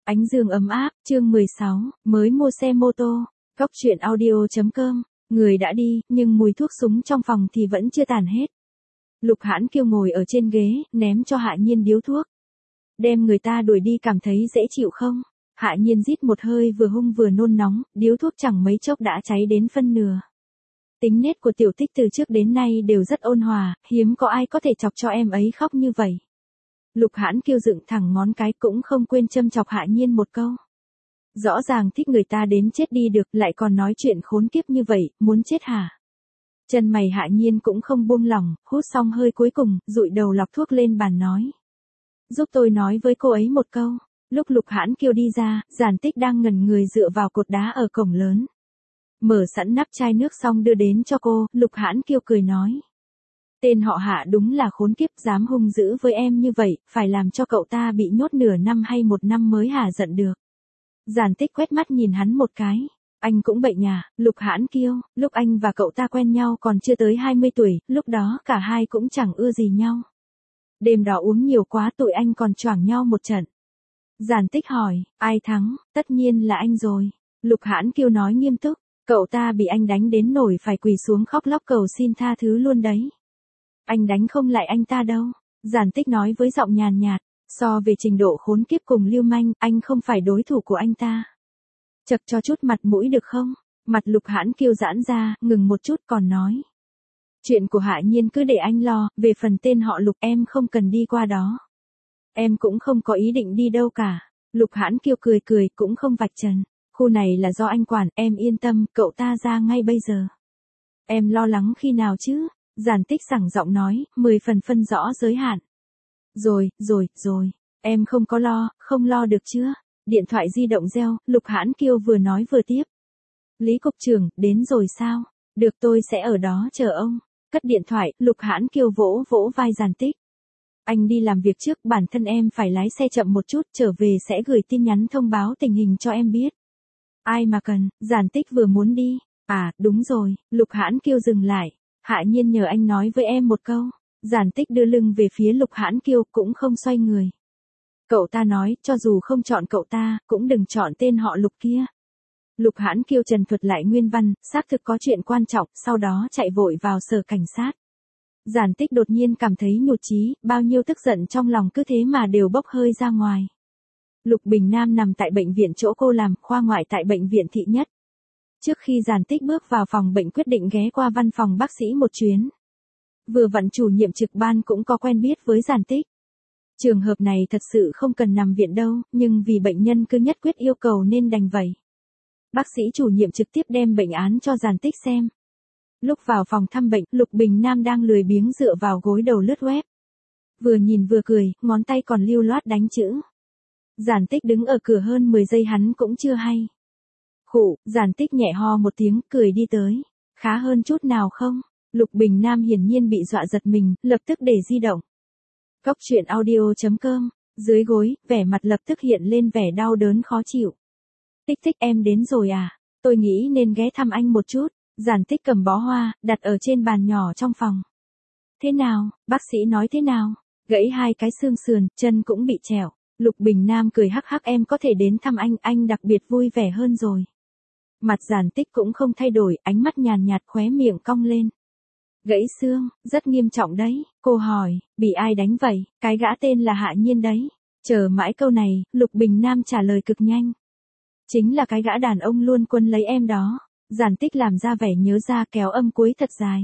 Ánh dương ấm áp, chương 16, mới mua xe mô tô. Góc truyện audio.com, người đã đi, nhưng mùi thuốc súng trong phòng thì vẫn chưa tàn hết. Lục Hãn Kiêu ngồi ở trên ghế, ném cho Hạ Nhiên điếu thuốc. Đem người ta đuổi đi cảm thấy dễ chịu không? Hạ Nhiên rít một hơi vừa hung vừa nôn nóng, điếu thuốc chẳng mấy chốc đã cháy đến phân nửa. Tính nết của Tiểu Tích từ trước đến nay đều rất ôn hòa, hiếm có ai có thể chọc cho em ấy khóc như vậy. Lục Hãn Kiêu dựng thẳng ngón cái cũng không quên châm chọc Hạ Nhiên một câu. Rõ ràng thích người ta đến chết đi được lại còn nói chuyện khốn kiếp như vậy, muốn chết hả? Chân mày Hạ Nhiên cũng không buông lỏng, hút xong hơi cuối cùng, dụi đầu lọc thuốc lên bàn nói. Giúp tôi nói với cô ấy một câu. Lúc Lục Hãn Kiêu đi ra, Giản Tích đang ngẩn người dựa vào cột đá ở cổng lớn. Mở sẵn nắp chai nước xong đưa đến cho cô, Lục Hãn Kiêu cười nói. Tên họ Hạ đúng là khốn kiếp, dám hung dữ với em như vậy, phải làm cho cậu ta bị nhốt nửa năm hay một năm mới hả giận được. Giản Tích quét mắt nhìn hắn một cái. Anh cũng bệnh à, Lục Hãn Kiêu, lúc anh và cậu ta quen nhau còn chưa tới 20 tuổi, lúc đó cả hai cũng chẳng ưa gì nhau. Đêm đó uống nhiều quá tụi anh còn choảng nhau một trận. Giản Tích hỏi, ai thắng, tất nhiên là anh rồi. Lục Hãn Kiêu nói nghiêm túc, cậu ta bị anh đánh đến nổi phải quỳ xuống khóc lóc cầu xin tha thứ luôn đấy. Anh đánh không lại anh ta đâu. Giản Tích nói với giọng nhàn nhạt, so về trình độ khốn kiếp cùng lưu manh, anh không phải đối thủ của anh ta. Chật cho chút mặt mũi được không? Mặt Lục Hãn Kiêu giãn ra, ngừng một chút còn nói. Chuyện của Hạ Nhiên cứ để anh lo, về phần tên họ Lục em không cần đi qua đó. Em cũng không có ý định đi đâu cả. Lục Hãn Kiêu cười cười cũng không vạch trần. Khu này là do anh quản, em yên tâm, cậu ta ra ngay bây giờ. Em lo lắng khi nào chứ? Giản Tích sảng giọng nói, 10 phần phân rõ giới hạn. Rồi, em không có lo, không lo được chưa? Điện thoại di động reo, Lục Hãn Kiêu vừa nói vừa tiếp. Lý cục trưởng, đến rồi sao? Được tôi sẽ ở đó chờ ông. Cất điện thoại, Lục Hãn Kiêu vỗ vỗ vai Giản Tích. Anh đi làm việc trước, bản thân em phải lái xe chậm một chút, trở về sẽ gửi tin nhắn thông báo tình hình cho em biết. Ai mà cần, Giản Tích vừa muốn đi. À, đúng rồi, Lục Hãn Kiêu dừng lại. Hạ Nhiên nhờ anh nói với em một câu. Giản Tích đưa lưng về phía Lục Hãn Kiêu cũng không xoay người. Cậu ta nói, cho dù không chọn cậu ta, cũng đừng chọn tên họ Lục kia. Lục Hãn Kiêu trần thuật lại nguyên văn, xác thực có chuyện quan trọng, sau đó chạy vội vào sở cảnh sát. Giản Tích đột nhiên cảm thấy nhụt chí, bao nhiêu tức giận trong lòng cứ thế mà đều bốc hơi ra ngoài. Lục Bình Nam nằm tại bệnh viện chỗ cô làm, khoa ngoại tại bệnh viện thị nhất. Trước khi Giản Tích bước vào phòng bệnh quyết định ghé qua văn phòng bác sĩ một chuyến. Vừa vặn chủ nhiệm trực ban cũng có quen biết với Giản Tích. Trường hợp này thật sự không cần nằm viện đâu, nhưng vì bệnh nhân cứ nhất quyết yêu cầu nên đành vậy. Bác sĩ chủ nhiệm trực tiếp đem bệnh án cho Giản Tích xem. Lúc vào phòng thăm bệnh, Lục Bình Nam đang lười biếng dựa vào gối đầu lướt web. Vừa nhìn vừa cười, ngón tay còn lưu loát đánh chữ. Giản Tích đứng ở cửa hơn 10 giây hắn cũng chưa hay. Khụ, Giản Tích nhẹ ho một tiếng, cười đi tới. Khá hơn chút nào không? Lục Bình Nam hiển nhiên bị dọa giật mình, lập tức để di động. Góc truyện audio.com, dưới gối, vẻ mặt lập tức hiện lên vẻ đau đớn khó chịu. Tích Tích em đến rồi à? Tôi nghĩ nên ghé thăm anh một chút. Giản Tích cầm bó hoa, đặt ở trên bàn nhỏ trong phòng. Thế nào, bác sĩ nói thế nào? Gãy 2 cái xương sườn, chân cũng bị trẹo. Lục Bình Nam cười hắc hắc, em có thể đến thăm anh đặc biệt vui vẻ hơn rồi. Mặt Giản Tích cũng không thay đổi, ánh mắt nhàn nhạt khóe miệng cong lên. Gãy xương, rất nghiêm trọng đấy, cô hỏi, bị ai đánh vậy, cái gã tên là Hạ Nhiên đấy. Chờ mãi câu này, Lục Bình Nam trả lời cực nhanh. Chính là cái gã đàn ông luôn quân lấy em đó. Giản Tích làm ra vẻ nhớ ra kéo âm cuối thật dài.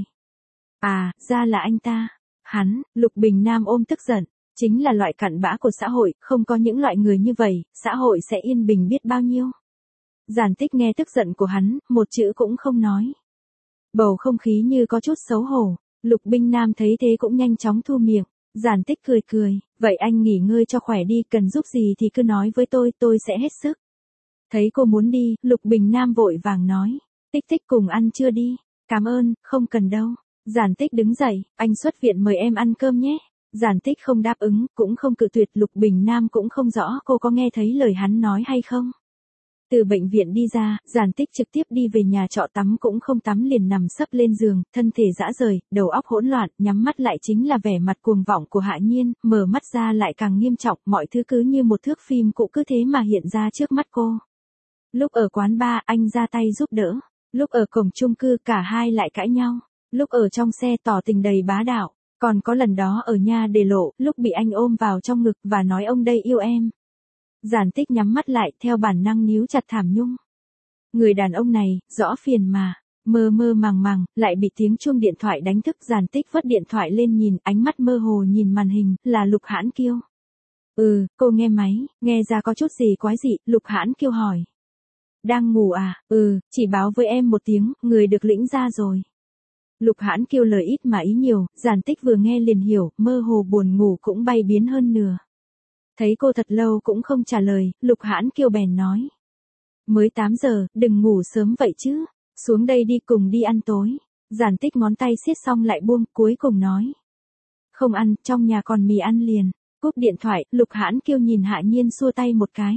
À, ra là anh ta. Hắn, Lục Bình Nam ôm tức giận. Chính là loại cặn bã của xã hội, không có những loại người như vậy, xã hội sẽ yên bình biết bao nhiêu. Giản Tích nghe tức giận của hắn, một chữ cũng không nói. Bầu không khí như có chút xấu hổ. Lục Bình Nam thấy thế cũng nhanh chóng thu miệng. Giản Tích cười, vậy anh nghỉ ngơi cho khỏe đi, cần giúp gì thì cứ nói với tôi sẽ hết sức. Thấy cô muốn đi, Lục Bình Nam vội vàng nói. Tích cùng ăn chưa đi? Cảm ơn, không cần đâu. Giản Tích đứng dậy, anh xuất viện mời em ăn cơm nhé. Giản Tích không đáp ứng, cũng không cự tuyệt. Lục Bình Nam cũng không rõ cô có nghe thấy lời hắn nói hay không. Từ bệnh viện đi ra, Giản Tích trực tiếp đi về nhà trọ tắm cũng không tắm liền nằm sấp lên giường, thân thể rã rời, đầu óc hỗn loạn, nhắm mắt lại chính là vẻ mặt cuồng vọng của Hạ Nhiên, mở mắt ra lại càng nghiêm trọng, mọi thứ cứ như một thước phim cũ cứ thế mà hiện ra trước mắt cô. Lúc ở quán bar, anh ra tay giúp đỡ. Lúc ở cổng chung cư cả hai lại cãi nhau. Lúc ở trong xe tỏ tình đầy bá đạo. Còn có lần đó ở nhà để lộ, lúc bị anh ôm vào trong ngực và nói ông đây yêu em. Giản Tích nhắm mắt lại theo bản năng níu chặt thảm nhung. Người đàn ông này, rõ phiền mà. Mơ mơ màng màng, lại bị tiếng chuông điện thoại đánh thức. Giản Tích vớt điện thoại lên nhìn, ánh mắt mơ hồ nhìn màn hình, là Lục Hãn Kiêu. Cô nghe máy, nghe ra có chút gì quái dị, Lục Hãn Kiêu hỏi. Đang ngủ à? Chỉ báo với em một tiếng, người được lĩnh ra rồi. Lục Hãn Kiêu lời ít mà ý nhiều, Giản Tích vừa nghe liền hiểu, mơ hồ buồn ngủ cũng bay biến hơn nửa. Thấy cô thật lâu cũng không trả lời, Lục Hãn Kiêu bèn nói. Mới 8 giờ, đừng ngủ sớm vậy chứ, xuống đây đi cùng đi ăn tối. Giản Tích ngón tay siết xong lại buông, cuối cùng nói. Không ăn, trong nhà còn mì ăn liền. Cúp điện thoại, Lục Hãn Kiêu nhìn Hạ Nhiên xua tay một cái.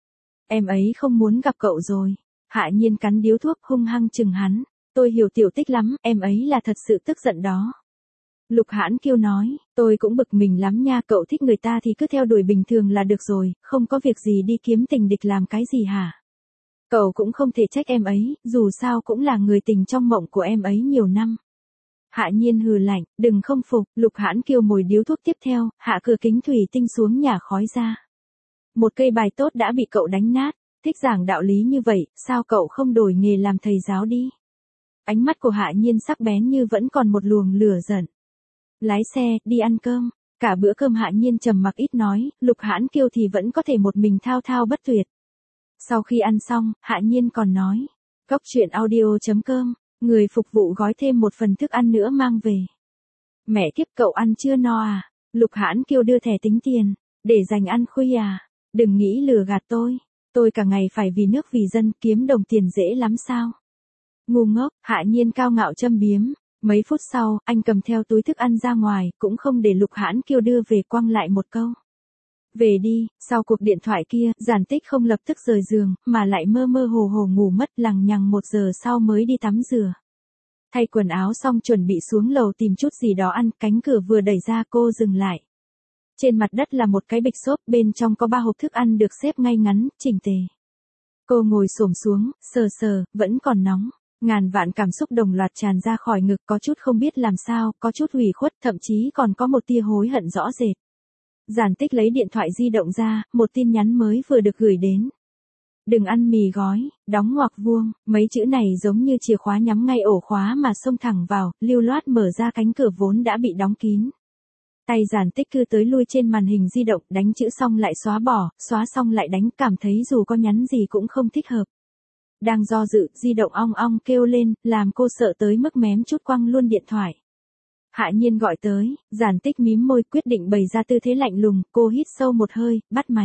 Em ấy không muốn gặp cậu rồi. Hạ Nhiên cắn điếu thuốc hung hăng chừng hắn. Tôi hiểu Tiểu Tích lắm, em ấy là thật sự tức giận đó. Lục Hãn Kiêu nói, tôi cũng bực mình lắm nha, cậu thích người ta thì cứ theo đuổi bình thường là được rồi, không có việc gì đi kiếm tình địch làm cái gì hả? Cậu cũng không thể trách em ấy, dù sao cũng là người tình trong mộng của em ấy nhiều năm. Hạ Nhiên hừ lạnh, đừng không phục, Lục Hãn Kiêu mồi điếu thuốc tiếp theo, hạ cửa kính thủy tinh xuống nhả khói ra. Một cây bài tốt đã bị cậu đánh nát, thích giảng đạo lý như vậy, sao cậu không đổi nghề làm thầy giáo đi? Ánh mắt của Hạ Nhiên sắc bén như vẫn còn một luồng lửa giận. Lái xe, đi ăn cơm. Cả bữa cơm Hạ Nhiên trầm mặc ít nói, Lục Hãn Kiêu thì vẫn có thể một mình thao thao bất tuyệt. Sau khi ăn xong, Hạ Nhiên còn nói. Cóc truyện audio.com, người phục vụ gói thêm một phần thức ăn nữa mang về. Mẹ kiếp, cậu ăn chưa no à? Lục Hãn Kiêu đưa thẻ tính tiền. Để dành ăn khuya à? Đừng nghĩ lừa gạt tôi. Tôi cả ngày phải vì nước vì dân, kiếm đồng tiền dễ lắm sao? Ngu ngốc, Hạ Nhiên cao ngạo châm biếm. Mấy phút sau, anh cầm theo túi thức ăn ra ngoài, cũng không để Lục Hãn Kiêu đưa về, quăng lại một câu. Về đi, sau cuộc điện thoại kia, Giản Tích không lập tức rời giường, mà lại mơ mơ hồ hồ ngủ mất, lằng nhằng 1 giờ sau mới đi tắm rửa. Thay quần áo xong chuẩn bị xuống lầu tìm chút gì đó ăn, cánh cửa vừa đẩy ra cô dừng lại. Trên mặt đất là một cái bịch xốp, bên trong có 3 hộp thức ăn được xếp ngay ngắn, chỉnh tề. Cô ngồi xổm xuống, sờ, vẫn còn nóng. Ngàn vạn cảm xúc đồng loạt tràn ra khỏi ngực, có chút không biết làm sao, có chút ủy khuất, thậm chí còn có một tia hối hận rõ rệt. Giản Tích lấy điện thoại di động ra, một tin nhắn mới vừa được gửi đến. Đừng ăn mì gói, đóng ngoặc vuông, mấy chữ này giống như chìa khóa nhắm ngay ổ khóa mà xông thẳng vào, lưu loát mở ra cánh cửa vốn đã bị đóng kín. Tay Giản Tích cứ tới lui trên màn hình di động, đánh chữ xong lại xóa bỏ, xóa xong lại đánh, cảm thấy dù có nhắn gì cũng không thích hợp. Đang do dự, di động ong ong kêu lên, làm cô sợ tới mức mém chút quăng luôn điện thoại. Hạ Nhiên gọi tới, Giản Tích mím môi quyết định bày ra tư thế lạnh lùng, cô hít sâu một hơi, bắt máy.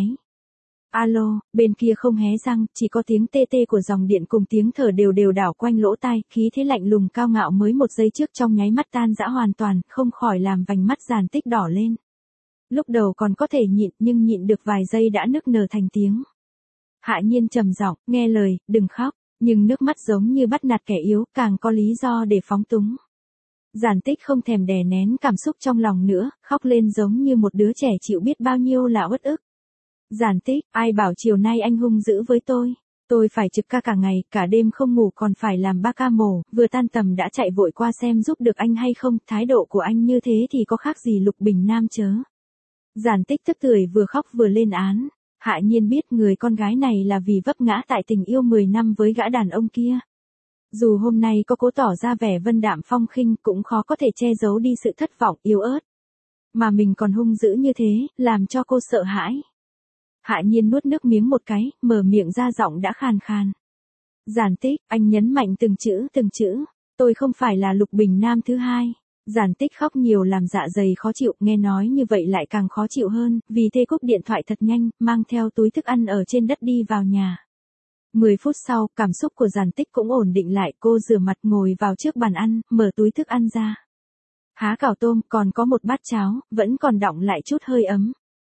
Alo, bên kia không hé răng, chỉ có tiếng tê tê của dòng điện cùng tiếng thở đều đảo quanh lỗ tai, khí thế lạnh lùng cao ngạo mới 1 giây trước trong nháy mắt tan rã hoàn toàn, không khỏi làm vành mắt Giản Tích đỏ lên. Lúc đầu còn có thể nhịn, nhưng nhịn được vài giây đã nức nở thành tiếng. Hạ Nhiên trầm giọng, nghe lời, đừng khóc, nhưng nước mắt giống như bắt nạt kẻ yếu, càng có lý do để phóng túng. Giản Tích không thèm đè nén cảm xúc trong lòng nữa, khóc lên giống như một đứa trẻ chịu biết bao nhiêu là uất ức. Giản Tích, ai bảo chiều nay anh hung dữ với tôi phải trực ca cả ngày, cả đêm không ngủ còn phải làm 3 ca mổ, vừa tan tầm đã chạy vội qua xem giúp được anh hay không, thái độ của anh như thế thì có khác gì Lục Bình Nam chớ. Giản Tích tức tưởi vừa khóc vừa lên án. Hạ Nhiên biết người con gái này là vì vấp ngã tại tình yêu 10 năm với gã đàn ông kia. Dù hôm nay có cố tỏ ra vẻ vân đạm phong khinh cũng khó có thể che giấu đi sự thất vọng yếu ớt. Mà mình còn hung dữ như thế, làm cho cô sợ hãi. Hạ Nhiên nuốt nước miếng một cái, mở miệng ra giọng đã khàn khàn. Giản Tích, anh nhấn mạnh từng chữ, tôi không phải là Lục Bình Nam thứ hai. Giản Tích khóc nhiều làm dạ dày khó chịu, nghe nói như vậy lại càng khó chịu hơn, vì thế cúp điện thoại thật nhanh, mang theo túi thức ăn ở trên đất đi vào nhà. 10 phút sau, cảm xúc của Giản Tích cũng ổn định lại, cô rửa mặt ngồi vào trước bàn ăn, mở túi thức ăn ra. Há cảo tôm, còn có một bát cháo, vẫn còn đọng lại chút hơi ấm.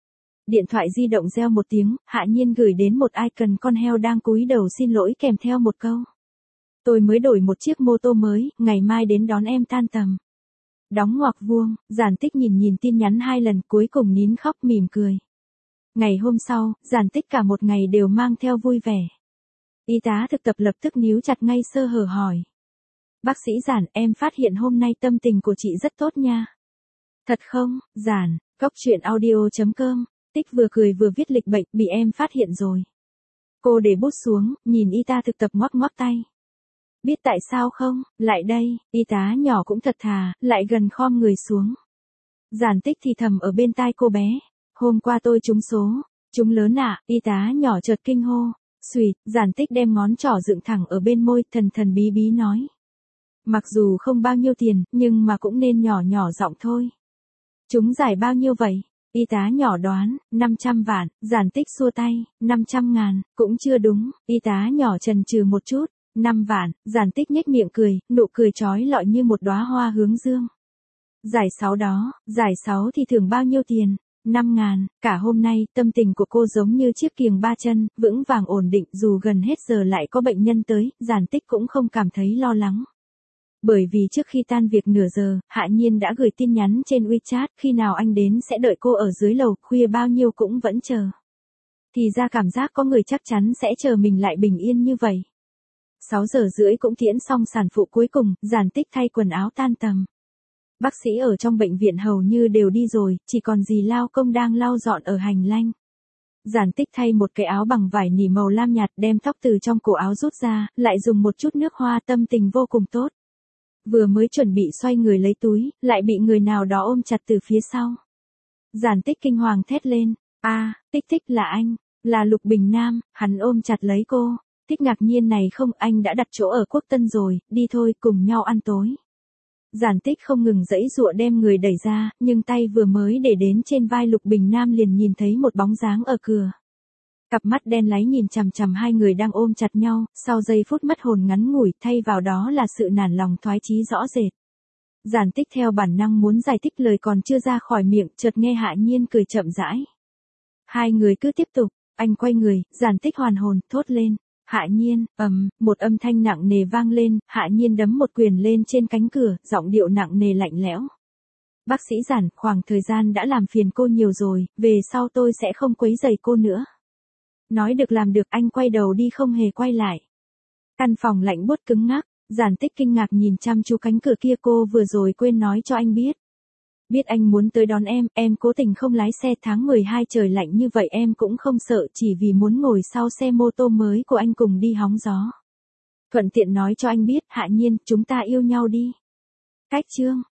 Điện thoại di động reo một tiếng, Hạ Nhiên gửi đến một icon con heo đang cúi đầu xin lỗi kèm theo một câu. Tôi mới đổi một chiếc mô tô mới, ngày mai đến đón em tan tầm. Đóng ngoặc vuông, Giản Tích nhìn tin nhắn 2 lần cuối cùng nín khóc mỉm cười. Ngày hôm sau, Giản Tích cả một ngày đều mang theo vui vẻ. Y tá thực tập lập tức níu chặt ngay sơ hở hỏi. Bác sĩ Giản, em phát hiện hôm nay tâm tình của chị rất tốt nha. Thật không, Giản, Coctruyện.audio.com, Tích vừa cười vừa viết lịch bệnh, bị em phát hiện rồi. Cô để bút xuống, nhìn y tá thực tập ngoắc ngoắc tay. Biết tại sao không, lại đây, y tá nhỏ cũng thật thà, lại gần khom người xuống. Giản Tích thì thầm ở bên tai cô bé. Hôm qua tôi trúng số. Trúng lớn ạ, y tá nhỏ chợt kinh hô. Xùi, Giản Tích đem ngón trỏ dựng thẳng ở bên môi, thần thần bí bí nói. Mặc dù không bao nhiêu tiền, nhưng mà cũng nên nhỏ nhỏ giọng thôi. Trúng giải bao nhiêu vậy? Y tá nhỏ đoán, 500 vạn, Giản Tích xua tay, 500.000, cũng chưa đúng, y tá nhỏ chần chừ một chút, 5 vạn, Giản Tích nhếch miệng cười, nụ cười trói lọi như một đóa hoa hướng dương. Giải 6 đó, giải 6 thì thưởng bao nhiêu tiền? 5.000, cả hôm nay, tâm tình của cô giống như chiếc kiềng 3 chân, vững vàng ổn định dù gần hết giờ lại có bệnh nhân tới, Giản Tích cũng không cảm thấy lo lắng. Bởi vì trước khi tan việc nửa giờ, Hạ Nhiên đã gửi tin nhắn trên WeChat, khi nào anh đến sẽ đợi cô ở dưới lầu, khuya bao nhiêu cũng vẫn chờ. Thì ra cảm giác có người chắc chắn sẽ chờ mình lại bình yên như vậy. 6 giờ rưỡi cũng tiễn xong sản phụ cuối cùng, Giản Tích thay quần áo tan tầm. Bác sĩ ở trong bệnh viện hầu như đều đi rồi, chỉ còn dì lao công đang lau dọn ở hành lang. Giản Tích thay một cái áo bằng vải nỉ màu lam nhạt, đem tóc từ trong cổ áo rút ra, lại dùng một chút nước hoa, tâm tình vô cùng tốt. Vừa mới chuẩn bị xoay người lấy túi, lại bị người nào đó ôm chặt từ phía sau. Giản Tích kinh hoàng thét lên, Tích Tích là anh, là Lục Bình Nam, hắn ôm chặt lấy cô. Tích ngạc nhiên này không, anh đã đặt chỗ ở Quốc Tân rồi, đi thôi, cùng nhau ăn tối. Giản Tích không ngừng giãy giụa đem người đẩy ra, nhưng tay vừa mới để đến trên vai Lục Bình Nam liền nhìn thấy một bóng dáng ở cửa. Cặp mắt đen láy nhìn chằm chằm hai người đang ôm chặt nhau, sau giây phút mất hồn ngắn ngủi, thay vào đó là sự nản lòng thoái chí rõ rệt. Giản Tích theo bản năng muốn giải thích lời còn chưa ra khỏi miệng, chợt nghe Hạ Nhiên cười chậm rãi. Hai người cứ tiếp tục, anh quay người, Giản Tích hoàn hồn, thốt lên. Hạ Nhiên, một âm thanh nặng nề vang lên, Hạ Nhiên đấm một quyền lên trên cánh cửa, giọng điệu nặng nề lạnh lẽo. Bác sĩ Giản, khoảng thời gian đã làm phiền cô nhiều rồi, về sau tôi sẽ không quấy rầy cô nữa. Nói được làm được, anh quay đầu đi không hề quay lại. Căn phòng lạnh buốt cứng ngắc, Giản Tích kinh ngạc nhìn chăm chú cánh cửa kia, cô vừa rồi quên nói cho anh biết. Biết anh muốn tới đón em cố tình không lái xe, tháng 12 trời lạnh như vậy em cũng không sợ, chỉ vì muốn ngồi sau xe mô tô mới của anh cùng đi hóng gió. Thuận tiện nói cho anh biết, Hạ Nhiên, chúng ta yêu nhau đi. Cách chương.